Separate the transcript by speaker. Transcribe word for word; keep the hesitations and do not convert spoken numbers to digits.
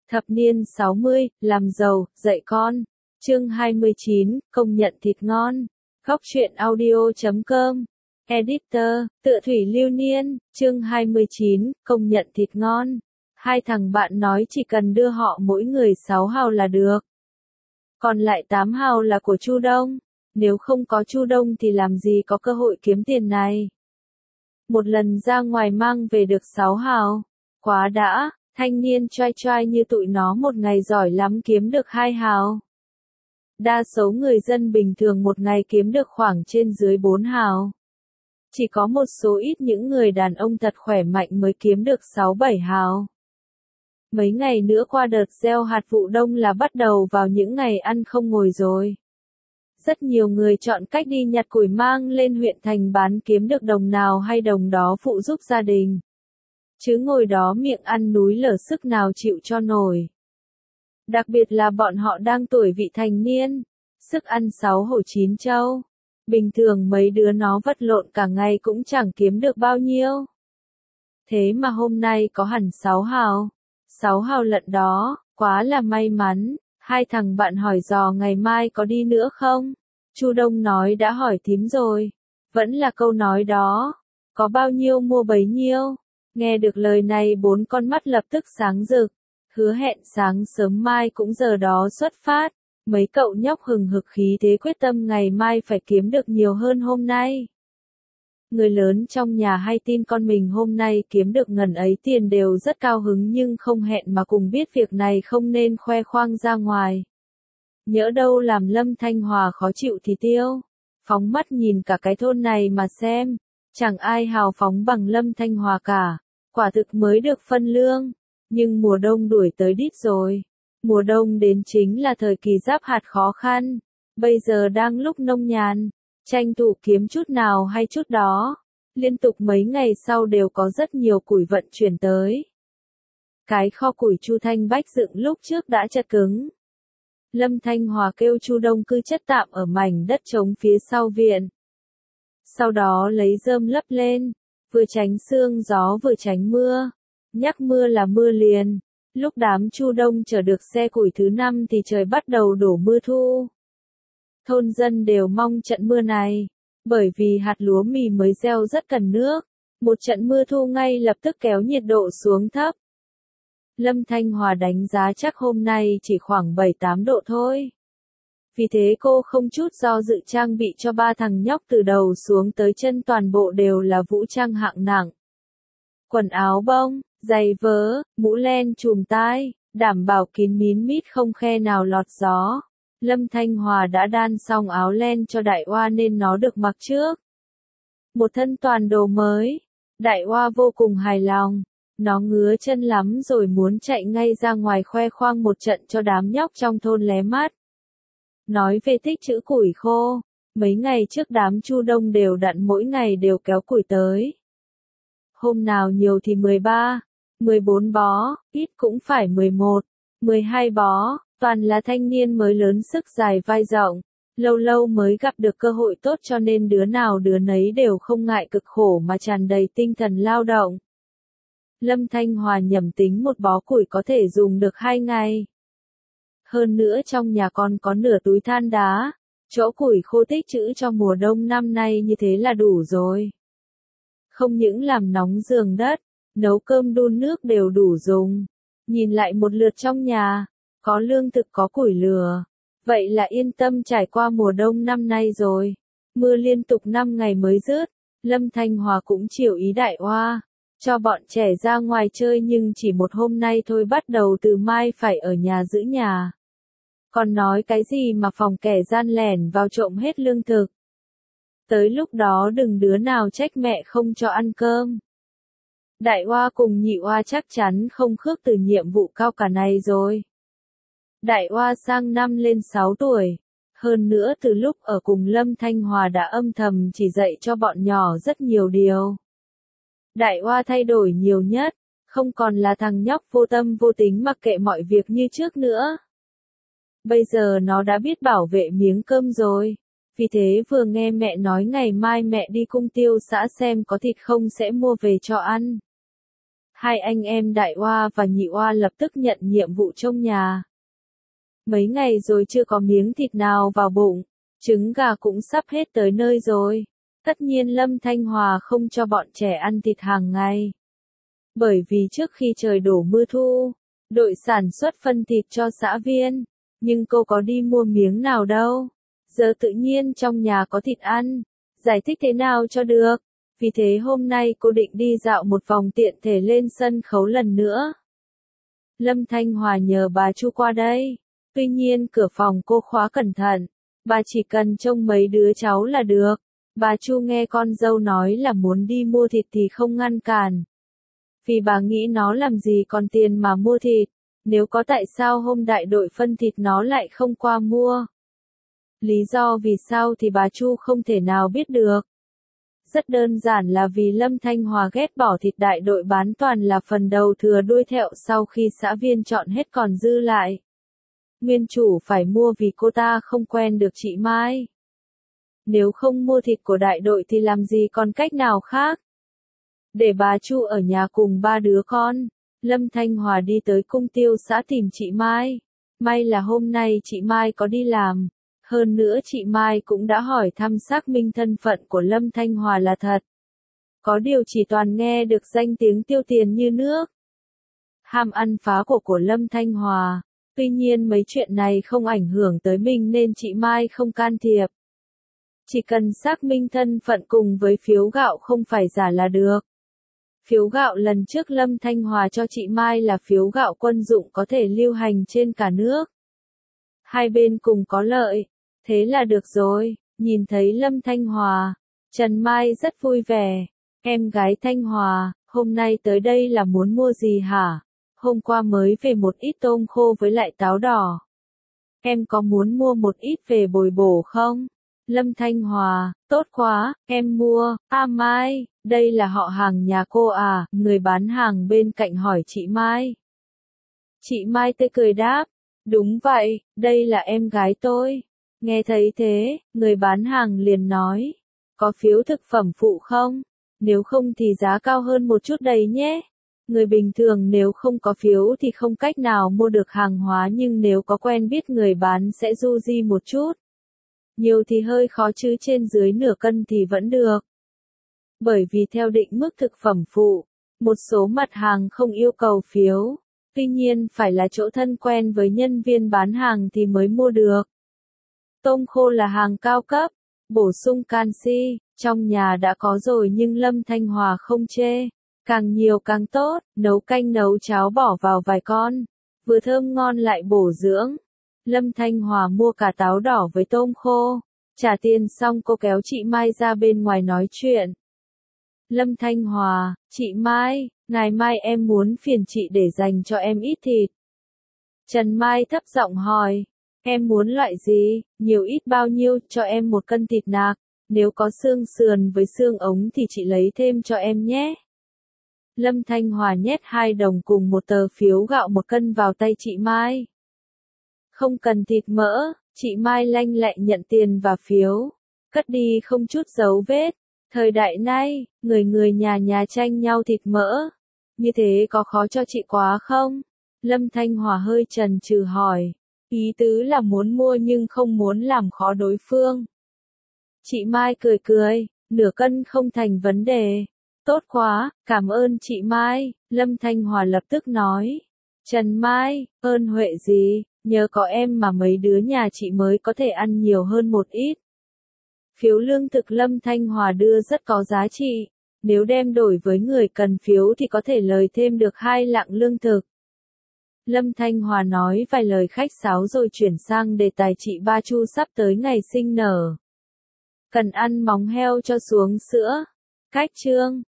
Speaker 1: Thập niên sáu mươi, làm giàu, dạy con. Chương hai mươi chín, công nhận thịt ngon. Góc truyện audio chấm com. Editor, Tựa Thủy Lưu Niên. Chương hai mươi chín, công nhận thịt ngon. Hai thằng bạn nói chỉ cần đưa họ mỗi người sáu hào là được. Còn lại tám hào là của Chu Đông. Nếu không có Chu Đông thì làm gì có cơ hội kiếm tiền này. Một lần ra ngoài mang về được sáu hào. Quá đã. Thanh niên trai trai như tụi nó một ngày giỏi lắm kiếm được hai hào. Đa số người dân bình thường một ngày kiếm được khoảng trên dưới bốn hào. Chỉ có một số ít những người đàn ông thật khỏe mạnh mới kiếm được sáu bảy hào. Mấy ngày nữa qua đợt gieo hạt vụ đông là bắt đầu vào những ngày ăn không ngồi rồi. Rất nhiều người chọn cách đi nhặt củi mang lên huyện thành bán kiếm được đồng nào hay đồng đó phụ giúp gia đình. Chứ ngồi đó miệng ăn núi lở sức nào chịu cho nổi. Đặc biệt là bọn họ đang tuổi vị thành niên, sức ăn sáu hổ chín châu. Bình thường mấy đứa nó vật lộn cả ngày cũng chẳng kiếm được bao nhiêu. Thế mà hôm nay có hẳn sáu hào. Sáu hào lận đó, quá là may mắn. Hai thằng bạn hỏi dò ngày mai có đi nữa không? Chu Đông nói đã hỏi thím rồi. Vẫn là câu nói đó. Có bao nhiêu mua bấy nhiêu. Nghe được lời này bốn con mắt lập tức sáng rực. Hứa hẹn sáng sớm mai cũng giờ đó xuất phát. Mấy cậu nhóc hừng hực khí thế quyết tâm ngày mai phải kiếm được nhiều hơn hôm nay. Người lớn trong nhà hay tin con mình hôm nay kiếm được ngần ấy tiền đều rất cao hứng nhưng không hẹn mà cùng biết việc này không nên khoe khoang ra ngoài. Nhỡ đâu làm Lâm Thanh Hòa khó chịu thì tiêu. Phóng mắt nhìn cả cái thôn này mà xem. Chẳng ai hào phóng bằng Lâm Thanh Hòa cả. Quả thực mới được phân lương. Nhưng mùa đông đuổi tới đít rồi. Mùa đông đến chính là thời kỳ giáp hạt khó khăn. Bây giờ đang lúc nông nhàn. Tranh thủ kiếm chút nào hay chút đó. Liên tục mấy ngày sau đều có rất nhiều củi vận chuyển tới. Cái kho củi Chu Thanh Bách dựng lúc trước đã chật cứng. Lâm Thanh Hòa kêu Chu Đông cư chất tạm ở mảnh đất trống phía sau viện. Sau đó lấy rơm lấp lên. Vừa tránh sương gió vừa tránh mưa. Nhắc mưa là mưa liền. Lúc đám Chu Đông chở được xe củi thứ năm thì trời bắt đầu đổ mưa thu. Thôn dân đều mong trận mưa này. Bởi vì hạt lúa mì mới gieo rất cần nước. Một trận mưa thu ngay lập tức kéo nhiệt độ xuống thấp. Lâm Thanh Hòa đánh giá chắc hôm nay chỉ khoảng bảy tám độ thôi. Vì thế cô không chút do dự trang bị cho ba thằng nhóc từ đầu xuống tới chân toàn bộ đều là vũ trang hạng nặng. Quần áo bông, giày vớ, mũ len chùm tai, đảm bảo kín mín mít không khe nào lọt gió. Lâm Thanh Hòa đã đan xong áo len cho Đại Oa nên nó được mặc trước. Một thân toàn đồ mới. Đại Oa vô cùng hài lòng. Nó ngứa chân lắm rồi muốn chạy ngay ra ngoài khoe khoang một trận cho đám nhóc trong thôn lé mắt. Nói về tích trữ củi khô. Mấy ngày trước đám Chu Đông đều đặn mỗi ngày đều kéo củi tới. Hôm nào nhiều thì mười ba, mười bốn bó, ít cũng phải mười một, mười hai bó, toàn là thanh niên mới lớn sức dài vai rộng, lâu lâu mới gặp được cơ hội tốt cho nên đứa nào đứa nấy đều không ngại cực khổ mà tràn đầy tinh thần lao động. Lâm Thanh Hòa nhẩm tính một bó củi có thể dùng được hai ngày. Hơn nữa trong nhà con có nửa túi than đá, chỗ củi khô tích trữ cho mùa đông năm nay như thế là đủ rồi. Không những làm nóng giường đất, nấu cơm đun nước đều đủ dùng. Nhìn lại một lượt trong nhà, có lương thực có củi lửa. Vậy là yên tâm trải qua mùa đông năm nay rồi. Mưa liên tục năm ngày mới dứt. Lâm Thanh Hòa cũng chiều ý Đại Oa. Cho bọn trẻ ra ngoài chơi nhưng chỉ một hôm nay thôi bắt đầu từ mai phải ở nhà giữ nhà. Còn nói cái gì mà phòng kẻ gian lẻn vào trộm hết lương thực. Tới lúc đó đừng đứa nào trách mẹ không cho ăn cơm. Đại Oa cùng Nhị Oa chắc chắn không khước từ nhiệm vụ cao cả này rồi. Đại Oa sang năm lên sáu tuổi. Hơn nữa từ lúc ở cùng Lâm Thanh Hòa đã âm thầm chỉ dạy cho bọn nhỏ rất nhiều điều. Đại Oa thay đổi nhiều nhất, không còn là thằng nhóc vô tâm vô tính mặc kệ mọi việc như trước nữa. Bây giờ nó đã biết bảo vệ miếng cơm rồi. Vì thế vừa nghe mẹ nói ngày mai mẹ đi cung tiêu xã xem có thịt không sẽ mua về cho ăn. Hai anh em Đại Oa và Nhị Oa lập tức nhận nhiệm vụ trông nhà. Mấy ngày rồi chưa có miếng thịt nào vào bụng, trứng gà cũng sắp hết tới nơi rồi. Tất nhiên Lâm Thanh Hòa không cho bọn trẻ ăn thịt hàng ngày. Bởi vì trước khi trời đổ mưa thu, đội sản xuất phân thịt cho xã viên, nhưng cô có đi mua miếng nào đâu. Giờ tự nhiên trong nhà có thịt ăn, giải thích thế nào cho được. Vì thế hôm nay cô định đi dạo một vòng tiện thể lên sân khấu lần nữa. Lâm Thanh Hòa nhờ bà Chu qua đây. Tuy nhiên cửa phòng cô khóa cẩn thận. Bà chỉ cần trông mấy đứa cháu là được. Bà Chu nghe con dâu nói là muốn đi mua thịt thì không ngăn cản. Vì bà nghĩ nó làm gì còn tiền mà mua thịt. Nếu có tại sao hôm đại đội phân thịt nó lại không qua mua. Lý do vì sao thì bà Chu không thể nào biết được. Rất đơn giản là vì Lâm Thanh Hòa ghét bỏ thịt đại đội bán toàn là phần đầu thừa đuôi thẹo sau khi xã viên chọn hết còn dư lại. Nguyên chủ phải mua vì cô ta không quen được chị Mai. Nếu không mua thịt của đại đội thì làm gì còn cách nào khác. Để bà Chu ở nhà cùng ba đứa con, Lâm Thanh Hòa đi tới cung tiêu xã tìm chị Mai. May là hôm nay chị Mai có đi làm. Hơn nữa chị Mai cũng đã hỏi thăm xác minh thân phận của Lâm Thanh Hòa là thật. Có điều chỉ toàn nghe được danh tiếng tiêu tiền như nước. Ham ăn phá của của Lâm Thanh Hòa. Tuy nhiên mấy chuyện này không ảnh hưởng tới mình nên chị Mai không can thiệp. Chỉ cần xác minh thân phận cùng với phiếu gạo không phải giả là được. Phiếu gạo lần trước Lâm Thanh Hòa cho chị Mai là phiếu gạo quân dụng có thể lưu hành trên cả nước. Hai bên cùng có lợi. Thế là được rồi, nhìn thấy Lâm Thanh Hòa, Trần Mai rất vui vẻ. Em gái Thanh Hòa, hôm nay tới đây là muốn mua gì hả? Hôm qua mới về một ít tôm khô với lại táo đỏ. Em có muốn mua một ít về bồi bổ không? Lâm Thanh Hòa, tốt quá, em mua. À Mai, đây là họ hàng nhà cô à? Người bán hàng bên cạnh hỏi chị Mai. Chị Mai tươi cười đáp, đúng vậy, đây là em gái tôi. Nghe thấy thế, người bán hàng liền nói, có phiếu thực phẩm phụ không? Nếu không thì giá cao hơn một chút đấy nhé. Người bình thường nếu không có phiếu thì không cách nào mua được hàng hóa nhưng nếu có quen biết người bán sẽ du di một chút. Nhiều thì hơi khó chứ trên dưới nửa cân thì vẫn được. Bởi vì theo định mức thực phẩm phụ, một số mặt hàng không yêu cầu phiếu. Tuy nhiên phải là chỗ thân quen với nhân viên bán hàng thì mới mua được. Tôm khô là hàng cao cấp, bổ sung canxi, trong nhà đã có rồi nhưng Lâm Thanh Hòa không chê. Càng nhiều càng tốt, nấu canh nấu cháo bỏ vào vài con, vừa thơm ngon lại bổ dưỡng. Lâm Thanh Hòa mua cả táo đỏ với tôm khô, trả tiền xong cô kéo chị Mai ra bên ngoài nói chuyện. Lâm Thanh Hòa, chị Mai, ngày mai em muốn phiền chị để dành cho em ít thịt. Trần Mai thấp giọng hỏi, em muốn loại gì, nhiều ít bao nhiêu, cho em một cân thịt nạc, nếu có xương sườn với xương ống thì chị lấy thêm cho em nhé. Lâm Thanh Hòa nhét hai đồng cùng một tờ phiếu gạo một cân vào tay chị Mai. Không cần thịt mỡ, chị Mai lanh lẹ nhận tiền và phiếu, cất đi không chút dấu vết. Thời đại nay, người người nhà nhà tranh nhau thịt mỡ. Như thế có khó cho chị quá không? Lâm Thanh Hòa hơi chần chừ hỏi. Ý tứ là muốn mua nhưng không muốn làm khó đối phương. Chị Mai cười cười, nửa cân không thành vấn đề. Tốt quá, cảm ơn chị Mai, Lâm Thanh Hòa lập tức nói. Trần Mai, ơn huệ gì, nhờ có em mà mấy đứa nhà chị mới có thể ăn nhiều hơn một ít. Phiếu lương thực Lâm Thanh Hòa đưa rất có giá trị, nếu đem đổi với người cần phiếu thì có thể lời thêm được hai lạng lương thực. Lâm Thanh Hòa nói vài lời khách sáo rồi chuyển sang đề tài chị Ba Chu sắp tới ngày sinh nở. Cần ăn móng heo cho xuống sữa. Cách chương